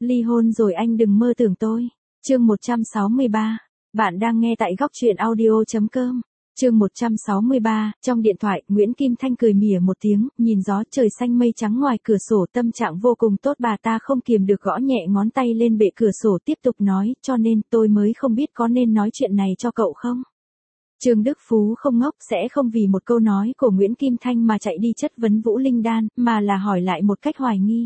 Ly hôn rồi anh đừng mơ tưởng tôi. Chương 163. Bạn đang nghe tại góc truyện audio.com. Chương 163, trong điện thoại, Nguyễn Kim Thanh cười mỉa một tiếng, nhìn gió trời xanh mây trắng ngoài cửa sổ, tâm trạng vô cùng tốt. Bà ta không kiềm được gõ nhẹ ngón tay lên bệ cửa sổ, tiếp tục nói, cho nên tôi mới không biết có nên nói chuyện này cho cậu không. Trương Đức Phú không ngốc, sẽ không vì một câu nói của Nguyễn Kim Thanh mà chạy đi chất vấn Vũ Linh Đan, mà là hỏi lại một cách hoài nghi.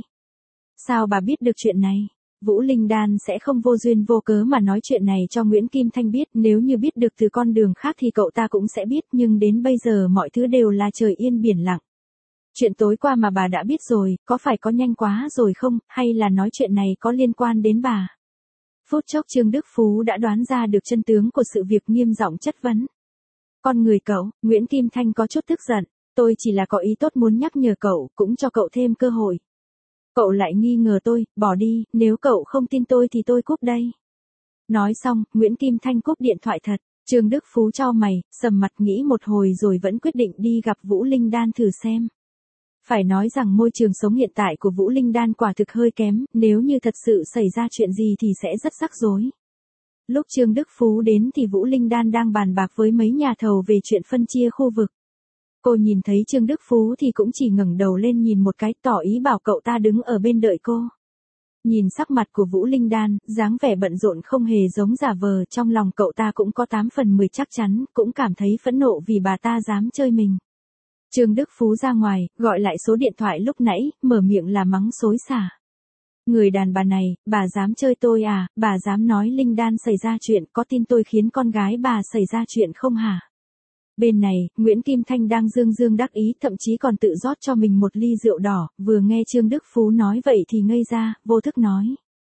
Sao bà biết được chuyện này? Vũ Linh Đan sẽ không vô duyên vô cớ mà nói chuyện này cho Nguyễn Kim Thanh biết, nếu như biết được từ con đường khác thì cậu ta cũng sẽ biết, nhưng đến bây giờ mọi thứ đều là trời yên biển lặng. Chuyện tối qua mà bà đã biết rồi, có phải có nhanh quá rồi không, hay là nói chuyện này có liên quan đến bà? Phút chốc Trương Đức Phú đã đoán ra được chân tướng của sự việc, nghiêm giọng chất vấn. Con người cậu, Nguyễn Kim Thanh có chút tức giận, tôi chỉ là có ý tốt muốn nhắc nhở cậu, cũng cho cậu thêm cơ hội. Cậu lại nghi ngờ tôi, bỏ đi, nếu cậu không tin tôi thì tôi cúp đây. Nói xong, Nguyễn Kim Thanh cúp điện thoại thật. Trương Đức Phú chau mày, sầm mặt nghĩ một hồi rồi vẫn quyết định đi gặp Vũ Linh Đan thử xem. Phải nói rằng môi trường sống hiện tại của Vũ Linh Đan quả thực hơi kém, nếu như thật sự xảy ra chuyện gì thì sẽ rất rắc rối. Lúc Trương Đức Phú đến thì Vũ Linh Đan đang bàn bạc với mấy nhà thầu về chuyện phân chia khu vực. Cô nhìn thấy Trương Đức Phú thì cũng chỉ ngẩng đầu lên nhìn một cái, tỏ ý bảo cậu ta đứng ở bên đợi cô. Nhìn sắc mặt của Vũ Linh Đan, dáng vẻ bận rộn không hề giống giả vờ, trong lòng cậu ta cũng có 8 phần 10 chắc chắn, cũng cảm thấy phẫn nộ vì bà ta dám chơi mình. Trương Đức Phú ra ngoài, gọi lại số điện thoại lúc nãy, mở miệng là mắng xối xả. Người đàn bà này, bà dám chơi tôi à, bà dám nói Linh Đan xảy ra chuyện, có tin tôi khiến con gái bà xảy ra chuyện không hả? Bên này, Nguyễn Kim Thanh đang dương dương đắc ý, thậm chí còn tự rót cho mình một ly rượu đỏ, vừa nghe Trương Đức Phú nói vậy thì ngây ra, vô thức nói.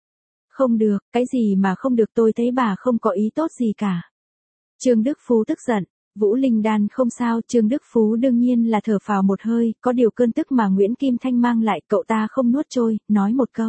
Không được, cái gì mà không được, tôi thấy bà không có ý tốt gì cả. Trương Đức Phú tức giận, Vũ Linh Đan không sao, Trương Đức Phú đương nhiên là thở phào một hơi, có điều cơn tức mà Nguyễn Kim Thanh mang lại cậu ta không nuốt trôi, nói một câu.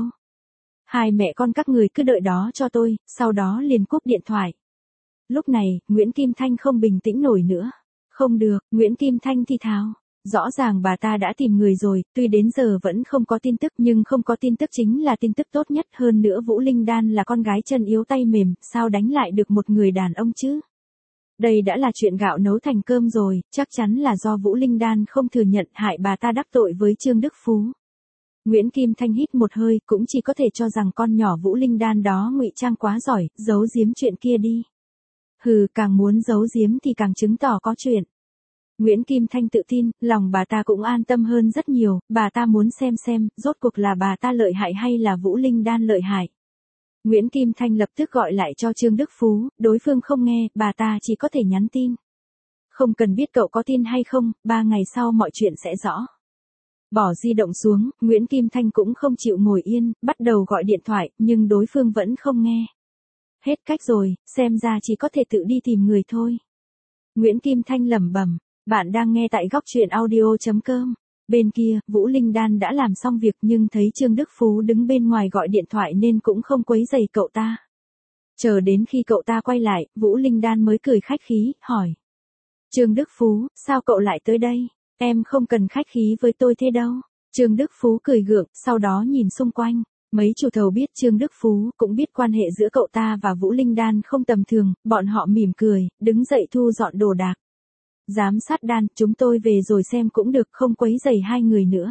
Hai mẹ con các người cứ đợi đó cho tôi, sau đó liền cúp điện thoại. Lúc này, Nguyễn Kim Thanh không bình tĩnh nổi nữa. Không được, Nguyễn Kim Thanh thì thào. Rõ ràng bà ta đã tìm người rồi, tuy đến giờ vẫn không có tin tức, nhưng không có tin tức chính là tin tức tốt nhất. Hơn nữa Vũ Linh Đan là con gái chân yếu tay mềm, sao đánh lại được một người đàn ông chứ? Đây đã là chuyện gạo nấu thành cơm rồi, chắc chắn là do Vũ Linh Đan không thừa nhận hại bà ta đắc tội với Trương Đức Phú. Nguyễn Kim Thanh hít một hơi, cũng chỉ có thể cho rằng con nhỏ Vũ Linh Đan đó ngụy trang quá giỏi, giấu giếm chuyện kia đi. Hừ, càng muốn giấu giếm thì càng chứng tỏ có chuyện. Nguyễn Kim Thanh tự tin, lòng bà ta cũng an tâm hơn rất nhiều, bà ta muốn xem, rốt cuộc là bà ta lợi hại hay là Vũ Linh Đan lợi hại. Nguyễn Kim Thanh lập tức gọi lại cho Trương Đức Phú, đối phương không nghe, bà ta chỉ có thể nhắn tin. Không cần biết cậu có tin hay không, 3 ngày sau mọi chuyện sẽ rõ. Bỏ di động xuống, Nguyễn Kim Thanh cũng không chịu ngồi yên, bắt đầu gọi điện thoại, nhưng đối phương vẫn không nghe. Hết cách rồi, xem ra chỉ có thể tự đi tìm người thôi. Nguyễn Kim Thanh lẩm bẩm, bạn đang nghe tại góc truyện audio.com. Bên kia, Vũ Linh Đan đã làm xong việc nhưng thấy Trương Đức Phú đứng bên ngoài gọi điện thoại nên cũng không quấy rầy cậu ta. Chờ đến khi cậu ta quay lại, Vũ Linh Đan mới cười khách khí, hỏi. Trương Đức Phú, sao cậu lại tới đây? Em không cần khách khí với tôi thế đâu. Trương Đức Phú cười gượng, sau đó nhìn xung quanh. Mấy chủ thầu biết Trương Đức Phú, cũng biết quan hệ giữa cậu ta và Vũ Linh Đan không tầm thường, bọn họ mỉm cười, đứng dậy thu dọn đồ đạc. Giám sát Đan, chúng tôi về rồi xem cũng được, không quấy rầy hai người nữa.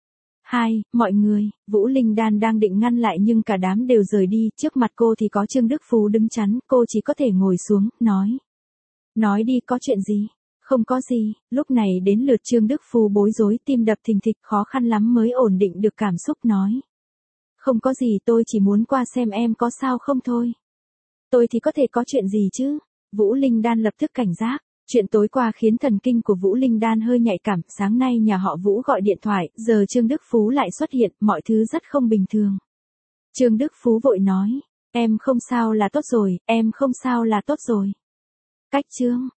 Mọi người, Vũ Linh Đan đang định ngăn lại nhưng cả đám đều rời đi, trước mặt cô thì có Trương Đức Phú đứng chắn, cô chỉ có thể ngồi xuống, nói. Nói đi, có chuyện gì? Không có gì, lúc này đến lượt Trương Đức Phú bối rối, tim đập thình thịch, khó khăn lắm mới ổn định được cảm xúc, nói. Không có gì, tôi chỉ muốn qua xem em có sao không thôi. Tôi thì có thể có chuyện gì chứ? Vũ Linh Đan lập tức cảnh giác. Chuyện tối qua khiến thần kinh của Vũ Linh Đan hơi nhạy cảm, sáng nay nhà họ Vũ gọi điện thoại, giờ Trương Đức Phú lại xuất hiện, mọi thứ rất không bình thường. Trương Đức Phú vội nói, em không sao là tốt rồi, em không sao là tốt rồi. Cách Trương,